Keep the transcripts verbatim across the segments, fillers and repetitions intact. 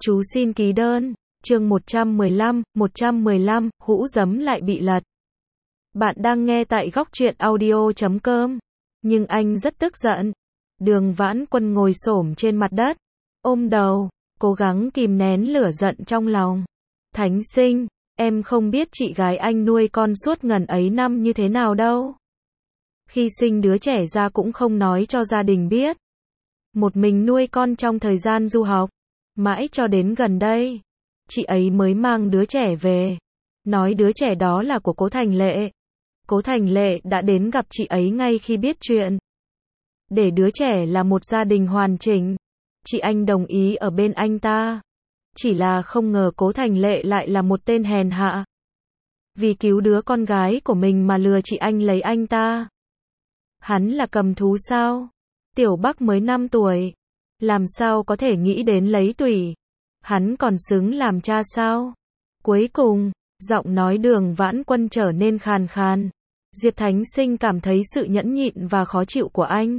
Chú xin ký đơn. Chương một trăm mười lăm, một trăm mười lăm, hũ giấm lại bị lật. Bạn đang nghe tại góc truyện audio chấm com. Nhưng anh rất tức giận. Đường Vãn Quân ngồi xổm trên mặt đất, ôm đầu, cố gắng kìm nén lửa giận trong lòng. Thánh Sinh, em không biết chị gái anh nuôi con suốt ngần ấy năm như thế nào đâu. Khi sinh đứa trẻ ra cũng không nói cho gia đình biết. Một mình nuôi con trong thời gian du học. Mãi cho đến gần đây, chị ấy mới mang đứa trẻ về. Nói đứa trẻ đó là của Cố Thành Lệ. Cố Thành Lệ đã đến gặp chị ấy ngay khi biết chuyện. Để đứa trẻ là một gia đình hoàn chỉnh, chị anh đồng ý ở bên anh ta. Chỉ là không ngờ Cố Thành Lệ lại là một tên hèn hạ. Vì cứu đứa con gái của mình mà lừa chị anh lấy anh ta. Hắn là cầm thú sao? Tiểu Bắc mới năm tuổi. Làm sao có thể nghĩ đến lấy tủy? Hắn còn xứng làm cha sao? Cuối cùng, giọng nói Đường Vãn Quân trở nên khàn khàn. Diệp Thánh Sinh cảm thấy sự nhẫn nhịn và khó chịu của anh.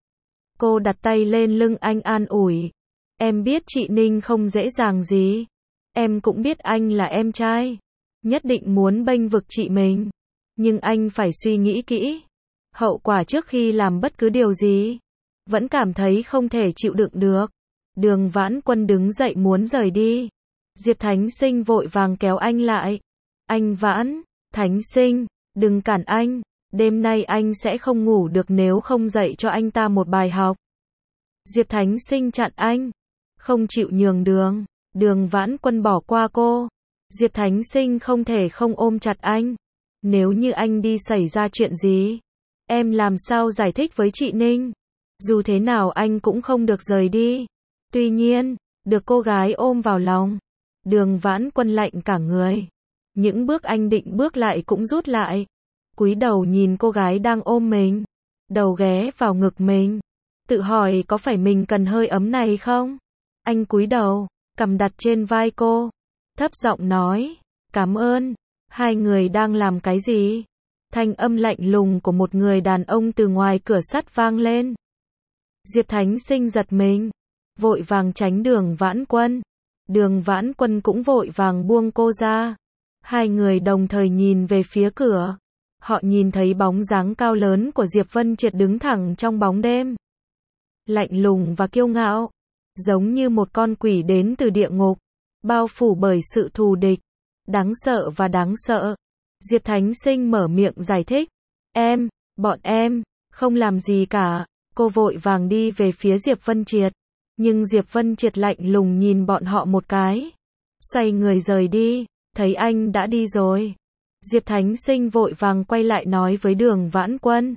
Cô đặt tay lên lưng anh an ủi. Em biết chị Ninh không dễ dàng gì. Em cũng biết anh là em trai. Nhất định muốn bênh vực chị mình. Nhưng anh phải suy nghĩ kỹ. Hậu quả trước khi làm bất cứ điều gì. Vẫn cảm thấy không thể chịu đựng được. Đường Vãn Quân đứng dậy muốn rời đi. Diệp Thánh Sinh vội vàng kéo anh lại. Anh Vãn, Thánh Sinh, đừng cản anh. Đêm nay anh sẽ không ngủ được nếu không dạy cho anh ta một bài học. Diệp Thánh Sinh chặn anh. Không chịu nhường đường. Đường Vãn Quân bỏ qua cô. Diệp Thánh Sinh không thể không ôm chặt anh. Nếu như anh đi xảy ra chuyện gì, em làm sao giải thích với chị Ninh? Dù thế nào anh cũng không được rời đi. Tuy nhiên, được cô gái ôm vào lòng, Đường Vãn Quân lạnh cả người. Những bước anh định bước lại cũng rút lại. Cúi đầu nhìn cô gái đang ôm mình, đầu ghé vào ngực mình, tự hỏi có phải mình cần hơi ấm này không? Anh cúi đầu, cầm đặt trên vai cô, thấp giọng nói, cảm ơn. Hai người đang làm cái gì? Thanh âm lạnh lùng của một người đàn ông từ ngoài cửa sắt vang lên. Diệp Thánh Sinh giật mình, vội vàng tránh Đường Vãn Quân. Đường Vãn Quân cũng vội vàng buông cô ra. Hai người đồng thời nhìn về phía cửa. Họ nhìn thấy bóng dáng cao lớn của Diệp Vân Triệt đứng thẳng trong bóng đêm. Lạnh lùng và kiêu ngạo, giống như một con quỷ đến từ địa ngục, bao phủ bởi sự thù địch, đáng sợ và đáng sợ. Diệp Thánh Sinh mở miệng giải thích. Em, bọn em, không làm gì cả. Cô vội vàng đi về phía Diệp Vân Triệt. Nhưng Diệp Vân Triệt lạnh lùng nhìn bọn họ một cái. Xoay người rời đi, thấy anh đã đi rồi. Diệp Thánh Sinh vội vàng quay lại nói với Đường Vãn Quân.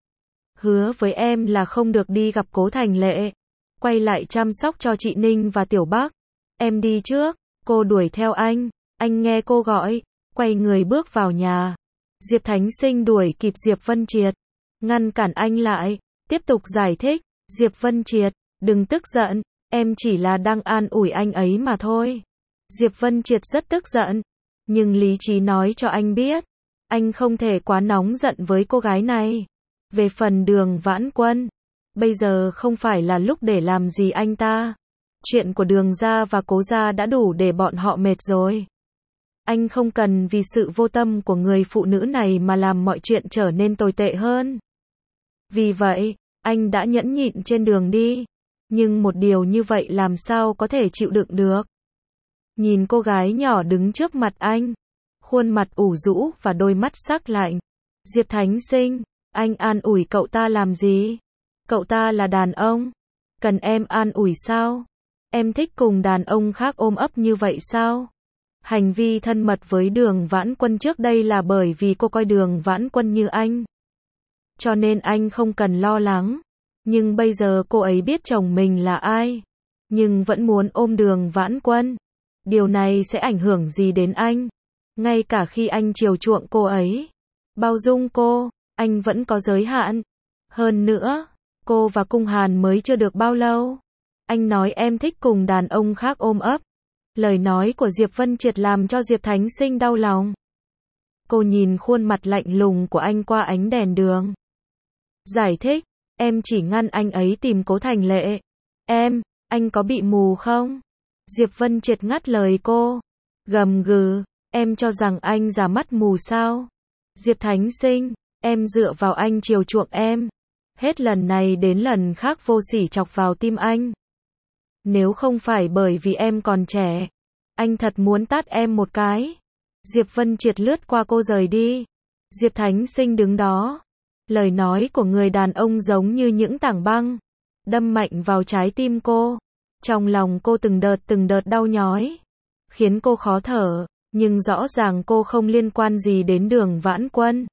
Hứa với em là không được đi gặp Cố Thành Lệ. Quay lại chăm sóc cho chị Ninh và Tiểu Bắc. Em đi trước. Cô đuổi theo anh. Anh nghe cô gọi, quay người bước vào nhà. Diệp Thánh Sinh đuổi kịp Diệp Vân Triệt, ngăn cản anh lại, tiếp tục giải thích. Diệp Vân Triệt, đừng tức giận, em chỉ là đang an ủi anh ấy mà thôi. Diệp Vân Triệt rất tức giận, nhưng lý trí nói cho anh biết, anh không thể quá nóng giận với cô gái này. Về phần Đường Vãn Quân, bây giờ không phải là lúc để làm gì anh ta. Chuyện của Đường gia và Cố gia đã đủ để bọn họ mệt rồi. Anh không cần vì sự vô tâm của người phụ nữ này mà làm mọi chuyện trở nên tồi tệ hơn. Vì vậy, anh đã nhẫn nhịn trên đường đi. Nhưng một điều như vậy làm sao có thể chịu đựng được. Nhìn cô gái nhỏ đứng trước mặt anh, khuôn mặt ủ rũ và đôi mắt sắc lạnh. Diệp Thánh Sinh, anh an ủi cậu ta làm gì? Cậu ta là đàn ông. Cần em an ủi sao? Em thích cùng đàn ông khác ôm ấp như vậy sao? Hành vi thân mật với Đường Vãn Quân trước đây là bởi vì cô coi Đường Vãn Quân như anh. Cho nên anh không cần lo lắng. Nhưng bây giờ cô ấy biết chồng mình là ai, nhưng vẫn muốn ôm Đường Vãn Quân. Điều này sẽ ảnh hưởng gì đến anh? Ngay cả khi anh chiều chuộng cô ấy, bao dung cô, anh vẫn có giới hạn. Hơn nữa, cô và Cung Hàn mới chưa được bao lâu. Anh nói em thích cùng đàn ông khác ôm ấp. Lời nói của Diệp Vân Triệt làm cho Diệp Thánh Sinh đau lòng. Cô nhìn khuôn mặt lạnh lùng của anh qua ánh đèn đường. Giải thích, em chỉ ngăn anh ấy tìm Cố Thành Lệ. Em, anh có bị mù không? Diệp Vân Triệt ngắt lời cô. Gầm gừ, em cho rằng anh già mắt mù sao? Diệp Thánh Sinh, em dựa vào anh chiều chuộng em. Hết lần này đến lần khác vô sỉ chọc vào tim anh. Nếu không phải bởi vì em còn trẻ, anh thật muốn tát em một cái. Diệp Vân Triệt lướt qua cô rời đi. Diệp Thánh Sinh đứng đó. Lời nói của người đàn ông giống như những tảng băng, đâm mạnh vào trái tim cô. Trong lòng cô từng đợt từng đợt đau nhói, khiến cô khó thở, nhưng rõ ràng cô không liên quan gì đến Đường Vãn Quân.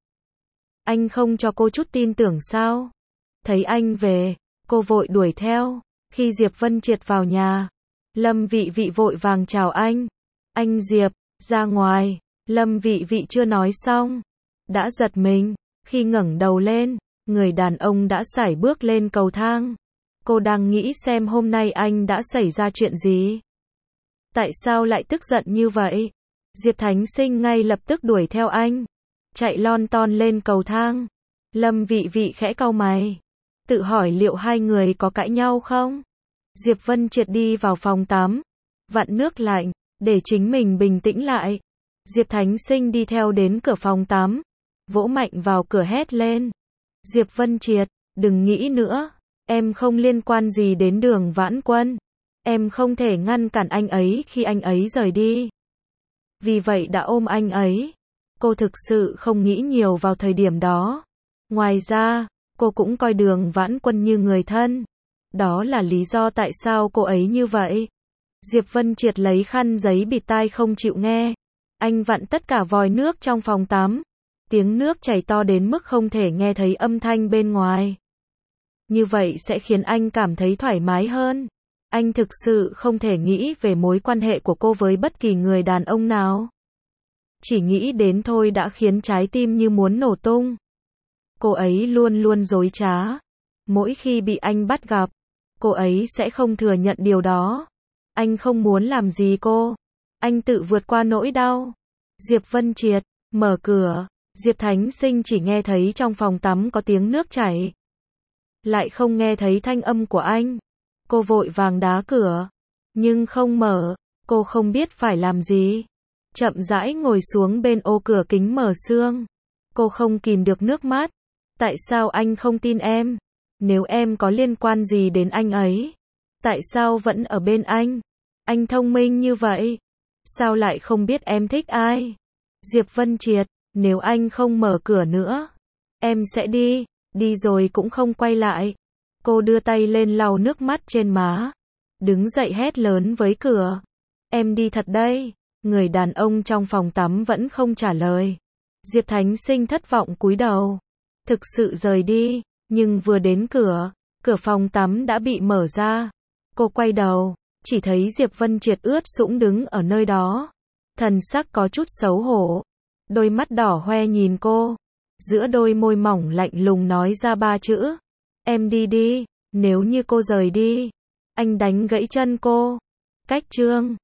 Anh không cho cô chút tin tưởng sao? Thấy anh về, cô vội đuổi theo. Khi Diệp Vân Triệt vào nhà, Lâm Vị Vị vội vàng chào anh. Anh Diệp, ra ngoài. Lâm Vị Vị chưa nói xong, đã giật mình. Khi ngẩng đầu lên, người đàn ông đã sải bước lên cầu thang. Cô đang nghĩ xem hôm nay anh đã xảy ra chuyện gì. Tại sao lại tức giận như vậy? Diệp Thánh Sinh ngay lập tức đuổi theo anh, chạy lon ton lên cầu thang. Lâm Vị Vị khẽ cau mày, tự hỏi liệu hai người có cãi nhau không? Diệp Vân Triệt đi vào phòng tắm, vặn nước lạnh, để chính mình bình tĩnh lại. Diệp Thánh Sinh đi theo đến cửa phòng tắm, vỗ mạnh vào cửa hét lên. Diệp Vân Triệt, đừng nghĩ nữa, em không liên quan gì đến Đường Vãn Quân. Em không thể ngăn cản anh ấy khi anh ấy rời đi. Vì vậy đã ôm anh ấy. Cô thực sự không nghĩ nhiều vào thời điểm đó. Ngoài ra, cô cũng coi Đường Vãn Quân như người thân. Đó là lý do tại sao cô ấy như vậy. Diệp Vân Triệt lấy khăn giấy bịt tai không chịu nghe. Anh vặn tất cả vòi nước trong phòng tắm. Tiếng nước chảy to đến mức không thể nghe thấy âm thanh bên ngoài. Như vậy sẽ khiến anh cảm thấy thoải mái hơn. Anh thực sự không thể nghĩ về mối quan hệ của cô với bất kỳ người đàn ông nào. Chỉ nghĩ đến thôi đã khiến trái tim như muốn nổ tung. Cô ấy luôn luôn dối trá. Mỗi khi bị anh bắt gặp, cô ấy sẽ không thừa nhận điều đó. Anh không muốn làm gì cô. Anh tự vượt qua nỗi đau. Diệp Vân Triệt, mở cửa. Diệp Thánh Sinh chỉ nghe thấy trong phòng tắm có tiếng nước chảy, lại không nghe thấy thanh âm của anh. Cô vội vàng đá cửa, nhưng không mở. Cô không biết phải làm gì. Chậm rãi ngồi xuống bên ô cửa kính mở sương. Cô không kìm được nước mắt. Tại sao anh không tin em? Nếu em có liên quan gì đến anh ấy, tại sao vẫn ở bên anh? Anh thông minh như vậy, sao lại không biết em thích ai? Diệp Vân Triệt, nếu anh không mở cửa nữa, em sẽ đi, đi rồi cũng không quay lại. Cô đưa tay lên lau nước mắt trên má, đứng dậy hét lớn với cửa. Em đi thật đây. Người đàn ông trong phòng tắm vẫn không trả lời. Diệp Thánh Sinh thất vọng cúi đầu, thực sự rời đi, nhưng vừa đến cửa, cửa phòng tắm đã bị mở ra. Cô quay đầu, chỉ thấy Diệp Vân Triệt ướt sũng đứng ở nơi đó. Thần sắc có chút xấu hổ, đôi mắt đỏ hoe nhìn cô, giữa đôi môi mỏng lạnh lùng nói ra ba chữ. Em đi đi, nếu như cô rời đi, anh đánh gãy chân cô. Cách chương